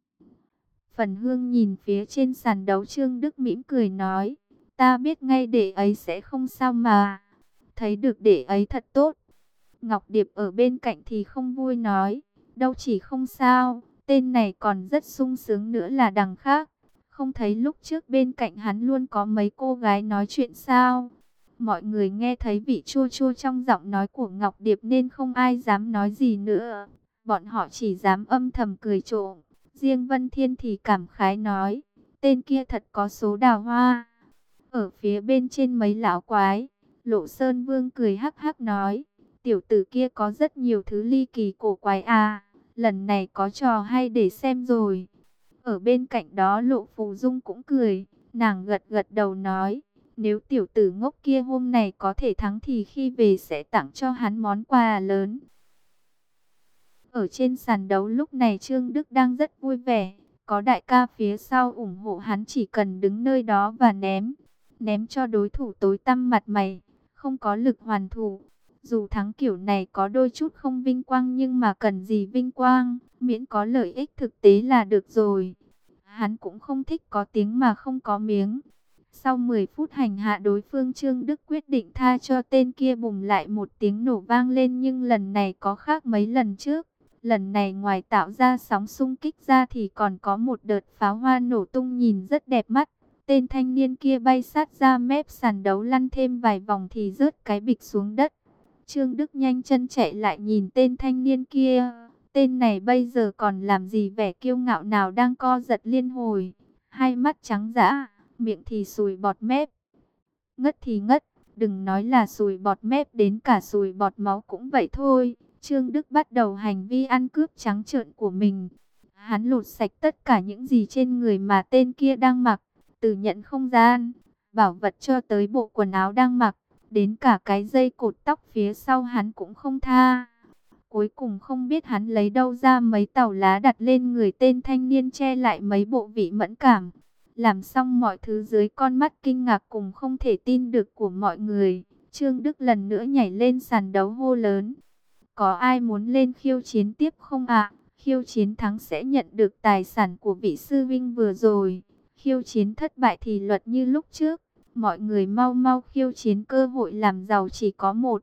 Phần Hương nhìn phía trên sàn đấu Trương Đức mỉm cười nói, ta biết ngay đệ ấy sẽ không sao mà. Thấy được đệ ấy thật tốt. Ngọc Điệp ở bên cạnh thì không vui nói, đâu chỉ không sao, tên này còn rất sung sướng nữa là đằng khác. Không thấy lúc trước bên cạnh hắn luôn có mấy cô gái nói chuyện sao? Mọi người nghe thấy vị chua chua trong giọng nói của Ngọc Điệp nên không ai dám nói gì nữa. Bọn họ chỉ dám âm thầm cười trộm. Riêng Vân Thiên thì cảm khái nói, tên kia thật có số đào hoa. Ở phía bên trên mấy lão quái, Lộ Sơn Vương cười hắc hắc nói, tiểu tử kia có rất nhiều thứ ly kỳ cổ quái à, lần này có trò hay để xem rồi. Ở bên cạnh đó Lộ Phù Dung cũng cười, nàng gật gật đầu nói, nếu tiểu tử ngốc kia hôm nay có thể thắng thì khi về sẽ tặng cho hắn món quà lớn. Ở trên sàn đấu lúc này Trương Đức đang rất vui vẻ, có đại ca phía sau ủng hộ hắn, chỉ cần đứng nơi đó và ném, ném cho đối thủ tối tăm mặt mày, không có lực hoàn thủ. Dù thắng kiểu này có đôi chút không vinh quang nhưng mà cần gì vinh quang, miễn có lợi ích thực tế là được rồi. Hắn cũng không thích có tiếng mà không có miếng. Sau mười phút hành hạ đối phương, Trương Đức quyết định tha cho tên kia. Bùng lại một tiếng nổ vang lên, nhưng lần này có khác mấy lần trước. Lần này ngoài tạo ra sóng xung kích ra thì còn có một đợt pháo hoa nổ tung nhìn rất đẹp mắt. Tên thanh niên kia bay sát ra mép sàn đấu lăn thêm vài vòng thì rớt cái bịch xuống đất. Trương Đức nhanh chân chạy lại nhìn tên thanh niên kia. Tên này bây giờ còn làm gì vẻ kiêu ngạo nào, đang co giật liên hồi. Hai mắt trắng dã, miệng thì sùi bọt mép. Ngất thì ngất, đừng nói là sùi bọt mép, đến cả sùi bọt máu cũng vậy thôi. Trương Đức bắt đầu hành vi ăn cướp trắng trợn của mình. Hắn lột sạch tất cả những gì trên người mà tên kia đang mặc. Từ nhận không gian, bảo vật cho tới bộ quần áo đang mặc. Đến cả cái dây cột tóc phía sau hắn cũng không tha. Cuối cùng không biết hắn lấy đâu ra mấy tàu lá đặt lên người tên thanh niên, che lại mấy bộ vị mẫn cảm. Làm xong mọi thứ dưới con mắt kinh ngạc cùng không thể tin được của mọi người, Trương Đức lần nữa nhảy lên sàn đấu hô lớn. Có ai muốn lên khiêu chiến tiếp không ạ? Khiêu chiến thắng sẽ nhận được tài sản của vị sư vinh vừa rồi. Khiêu chiến thất bại thì luật như lúc trước. Mọi người mau mau khiêu chiến, cơ hội làm giàu chỉ có một.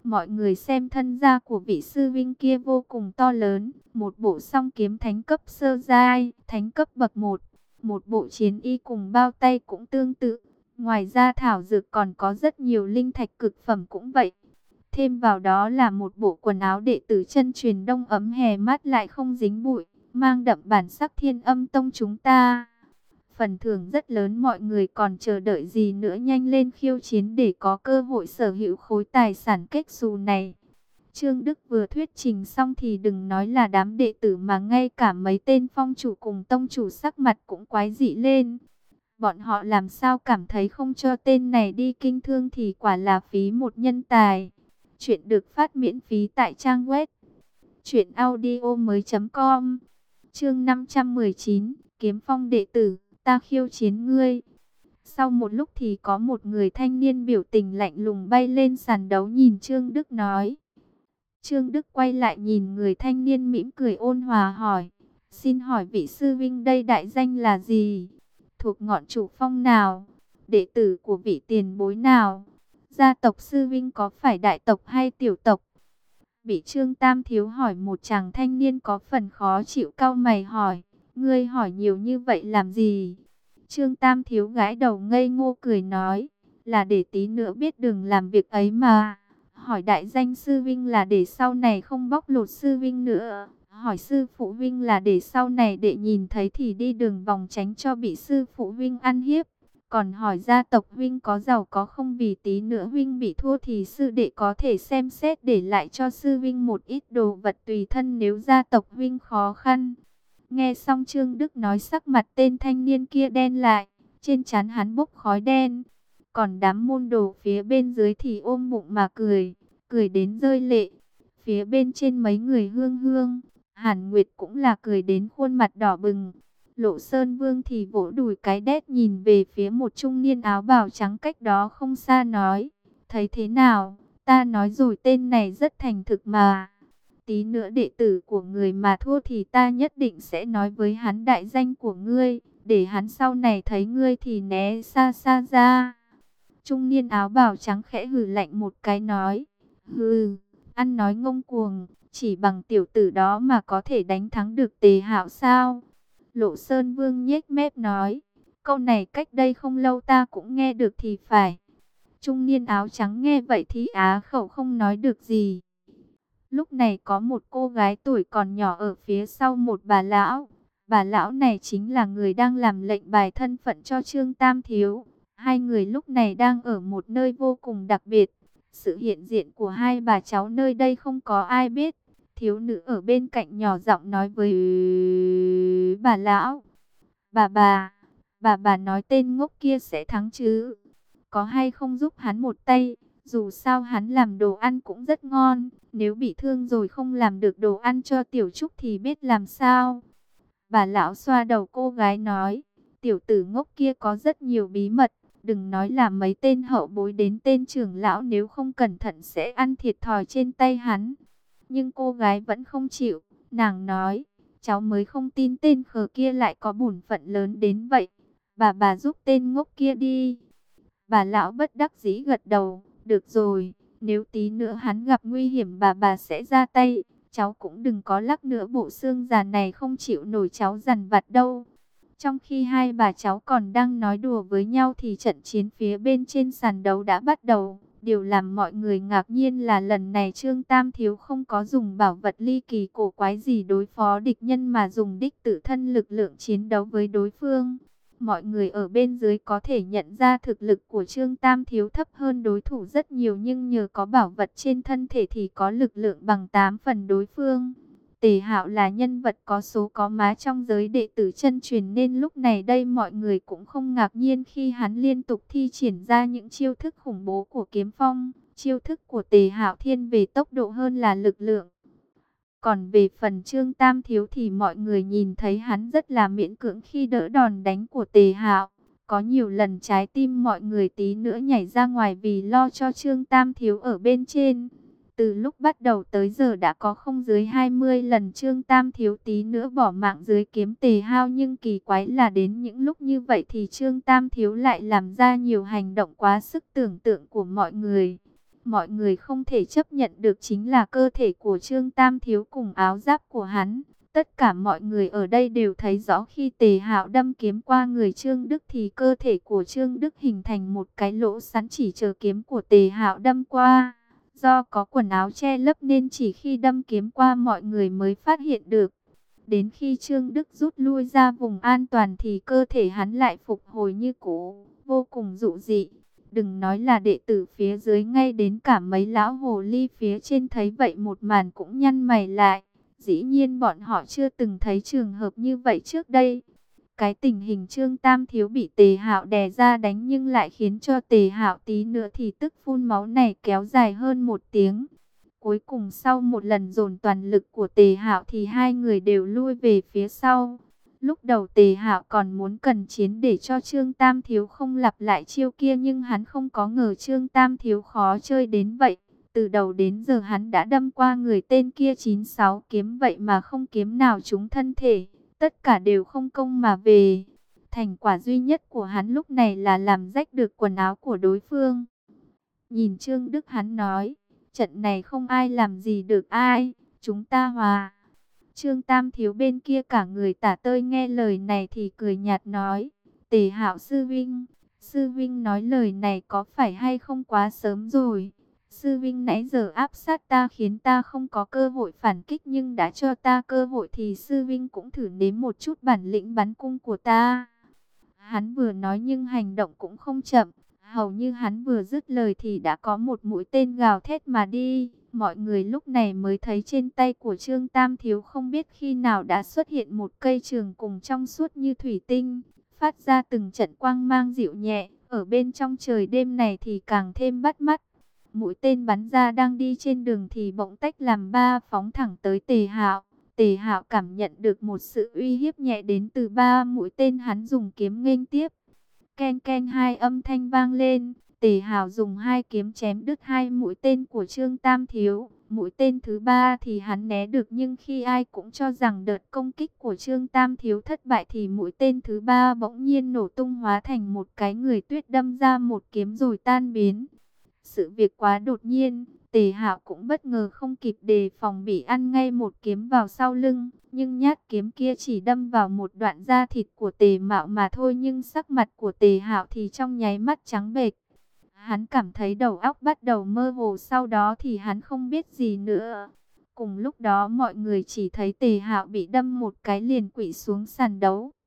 Mọi người xem thân gia của vị sư vinh kia vô cùng to lớn, một bộ song kiếm thánh cấp sơ giai, thánh cấp bậc một, một bộ chiến y cùng bao tay cũng tương tự. Ngoài ra thảo dược còn có rất nhiều linh thạch cực phẩm cũng vậy. Thêm vào đó là một bộ quần áo đệ tử chân truyền đông ấm hè mát lại không dính bụi, mang đậm bản sắc Thiên Âm Tông chúng ta. Phần thưởng rất lớn, mọi người còn chờ đợi gì nữa, nhanh lên khiêu chiến để có cơ hội sở hữu khối tài sản kết xù này. Trương Đức vừa thuyết trình xong thì đừng nói là đám đệ tử mà ngay cả mấy tên phong chủ cùng tông chủ sắc mặt cũng quái dị lên. Bọn họ làm sao cảm thấy không cho tên này đi kinh thương thì quả là phí một nhân tài. Chuyện được phát miễn phí tại trang web truyện audio mới chấm com. Chương năm trăm mười chín, Kiếm Phong đệ tử, ta khiêu chiến ngươi. Sau một lúc thì có một người thanh niên biểu tình lạnh lùng bay lên sàn đấu nhìn Trương Đức nói. Trương Đức quay lại nhìn người thanh niên mỉm cười ôn hòa hỏi, xin hỏi vị sư vinh đây đại danh là gì? Thuộc ngọn chủ phong nào? Đệ tử của vị tiền bối nào? Gia tộc sư vinh có phải đại tộc hay tiểu tộc? Bị Trương Tam Thiếu hỏi, một chàng thanh niên có phần khó chịu cau mày hỏi, ngươi hỏi nhiều như vậy làm gì? Trương Tam Thiếu gãi đầu ngây ngô cười nói, là để tí nữa biết đường làm việc ấy mà. Hỏi đại danh sư vinh là để sau này không bóc lột sư vinh nữa. Hỏi sư phụ vinh là để sau này đệ nhìn thấy thì đi đường vòng tránh cho bị sư phụ vinh ăn hiếp. Còn hỏi gia tộc vinh có giàu có không, vì tí nữa vinh bị thua thì sư đệ có thể xem xét để lại cho sư vinh một ít đồ vật tùy thân nếu gia tộc vinh khó khăn. Nghe xong Trương Đức nói, sắc mặt tên thanh niên kia đen lại, trên trán hắn bốc khói đen. Còn đám môn đồ phía bên dưới thì ôm bụng mà cười, cười đến rơi lệ. Phía bên trên mấy người Hương Hương, Hàn Nguyệt cũng là cười đến khuôn mặt đỏ bừng. Lộ Sơn Vương thì vỗ đùi cái đét nhìn về phía một trung niên áo bào trắng cách đó không xa nói, thấy thế nào, ta nói rồi tên này rất thành thực mà. Tí nữa đệ tử của người mà thua thì ta nhất định sẽ nói với hắn đại danh của ngươi, để hắn sau này thấy ngươi thì né xa xa ra. Trung niên áo bào trắng khẽ hừ lạnh một cái nói, hừ, ăn nói ngông cuồng, chỉ bằng tiểu tử đó mà có thể đánh thắng được Tề Hạo sao? Lộ Sơn Vương nhếch mép nói, câu này cách đây không lâu ta cũng nghe được thì phải. Trung niên áo trắng nghe vậy thì á khẩu không nói được gì. Lúc này có một cô gái tuổi còn nhỏ ở phía sau một bà lão. Bà lão này chính là người đang làm lệnh bài thân phận cho Trương Tam Thiếu. Hai người lúc này đang ở một nơi vô cùng đặc biệt. Sự hiện diện của hai bà cháu nơi đây không có ai biết. Thiếu nữ ở bên cạnh nhỏ giọng nói với bà lão. Bà bà, bà bà nói tên ngốc kia sẽ thắng chứ? Có hay không giúp hắn một tay? Dù sao hắn làm đồ ăn cũng rất ngon. Nếu bị thương rồi không làm được đồ ăn cho Tiểu Trúc thì biết làm sao? Bà lão xoa đầu cô gái nói. Tiểu tử ngốc kia có rất nhiều bí mật. Đừng nói là mấy tên hậu bối đến tên trưởng lão, nếu không cẩn thận sẽ ăn thiệt thòi trên tay hắn. Nhưng cô gái vẫn không chịu. Nàng nói, cháu mới không tin tên khờ kia lại có bổn phận lớn đến vậy. Bà bà giúp tên ngốc kia đi. Bà lão bất đắc dĩ gật đầu. Được rồi, nếu tí nữa hắn gặp nguy hiểm bà bà sẽ ra tay. Cháu cũng đừng có lắc nữa, bộ xương già này không chịu nổi cháu dằn vặt đâu. Trong khi hai bà cháu còn đang nói đùa với nhau thì trận chiến phía bên trên sàn đấu đã bắt đầu. Điều làm mọi người ngạc nhiên là lần này Trương Tam Thiếu không có dùng bảo vật ly kỳ cổ quái gì đối phó địch nhân, mà dùng đích tự thân lực lượng chiến đấu với đối phương. Mọi người ở bên dưới có thể nhận ra thực lực của Trương Tam Thiếu thấp hơn đối thủ rất nhiều, nhưng nhờ có bảo vật trên thân thể thì có lực lượng bằng tám phần đối phương. Tề Hạo là nhân vật có số có má trong giới đệ tử chân truyền, nên lúc này đây mọi người cũng không ngạc nhiên khi hắn liên tục thi triển ra những chiêu thức khủng bố của kiếm phong. Chiêu thức của Tề Hạo thiên về tốc độ hơn là lực lượng. Còn về phần Trương Tam Thiếu thì mọi người nhìn thấy hắn rất là miễn cưỡng khi đỡ đòn đánh của Tề Hạo. Có nhiều lần trái tim mọi người tí nữa nhảy ra ngoài vì lo cho Trương Tam Thiếu ở bên trên. Từ lúc bắt đầu tới giờ đã có không dưới hai mươi lần Trương Tam Thiếu tí nữa bỏ mạng dưới kiếm Tề Hạo, nhưng kỳ quái là đến những lúc như vậy thì Trương Tam Thiếu lại làm ra nhiều hành động quá sức tưởng tượng của mọi người. Mọi người không thể chấp nhận được chính là cơ thể của Trương Tam Thiếu cùng áo giáp của hắn. Tất cả mọi người ở đây đều thấy rõ khi Tề Hạo đâm kiếm qua người Trương Đức thì cơ thể của Trương Đức hình thành một cái lỗ sẵn chỉ chờ kiếm của Tề Hạo đâm qua. Do có quần áo che lấp nên chỉ khi đâm kiếm qua mọi người mới phát hiện được. Đến khi Trương Đức rút lui ra vùng an toàn thì cơ thể hắn lại phục hồi như cũ, vô cùng dụ dị. Đừng nói là đệ tử phía dưới, ngay đến cả mấy lão hồ ly phía trên thấy vậy một màn cũng nhăn mày lại. Dĩ nhiên bọn họ chưa từng thấy trường hợp như vậy trước đây. Cái tình hình Trương Tam Thiếu bị Tề Hạo đè ra đánh nhưng lại khiến cho Tề Hạo tí nữa thì tức phun máu này kéo dài hơn một tiếng. Cuối cùng sau một lần dồn toàn lực của Tề Hạo thì hai người đều lui về phía sau. Lúc đầu Tề Hạo còn muốn cần chiến để cho Trương Tam Thiếu không lặp lại chiêu kia, nhưng hắn không có ngờ Trương Tam Thiếu khó chơi đến vậy. Từ đầu đến giờ hắn đã đâm qua người tên kia chín sáu kiếm vậy mà không kiếm nào trúng thân thể. Tất cả đều không công mà về. Thành quả duy nhất của hắn lúc này là làm rách được quần áo của đối phương. Nhìn Trương Đức hắn nói, trận này không ai làm gì được ai, chúng ta hòa. Trương Tam Thiếu bên kia cả người tả tơi nghe lời này thì cười nhạt nói, Tề Hạo sư vinh, sư vinh nói lời này có phải hay không quá sớm rồi. Sư vinh nãy giờ áp sát ta khiến ta không có cơ hội phản kích, nhưng đã cho ta cơ hội thì sư vinh cũng thử nếm một chút bản lĩnh bắn cung của ta. Hắn vừa nói nhưng hành động cũng không chậm. Hầu như hắn vừa dứt lời thì đã có một mũi tên gào thét mà đi. Mọi người lúc này mới thấy trên tay của Trương Tam Thiếu không biết khi nào đã xuất hiện một cây trường cùng trong suốt như thủy tinh, phát ra từng trận quang mang dịu nhẹ. Ở bên trong trời đêm này thì càng thêm bắt mắt. Mũi tên bắn ra đang đi trên đường thì bỗng tách làm ba, phóng thẳng tới Tề Hạo. Tề Hạo cảm nhận được một sự uy hiếp nhẹ đến từ ba mũi tên, hắn dùng kiếm nghênh tiếp. Ken ken hai âm thanh vang lên, Tề Hạo dùng hai kiếm chém đứt hai mũi tên của Trương Tam Thiếu. Mũi tên thứ ba thì hắn né được, nhưng khi ai cũng cho rằng đợt công kích của Trương Tam Thiếu thất bại thì mũi tên thứ ba bỗng nhiên nổ tung hóa thành một cái người tuyết đâm ra một kiếm rồi tan biến. Sự việc quá đột nhiên, Tề Hạo cũng bất ngờ không kịp đề phòng bị ăn ngay một kiếm vào sau lưng, nhưng nhát kiếm kia chỉ đâm vào một đoạn da thịt của Tề Mạo mà thôi, nhưng sắc mặt của Tề Hạo thì trong nháy mắt trắng bệch. Hắn cảm thấy đầu óc bắt đầu mơ hồ, sau đó thì hắn không biết gì nữa. Cùng lúc đó mọi người chỉ thấy Tề Hạo bị đâm một cái liền quỵ xuống sàn đấu.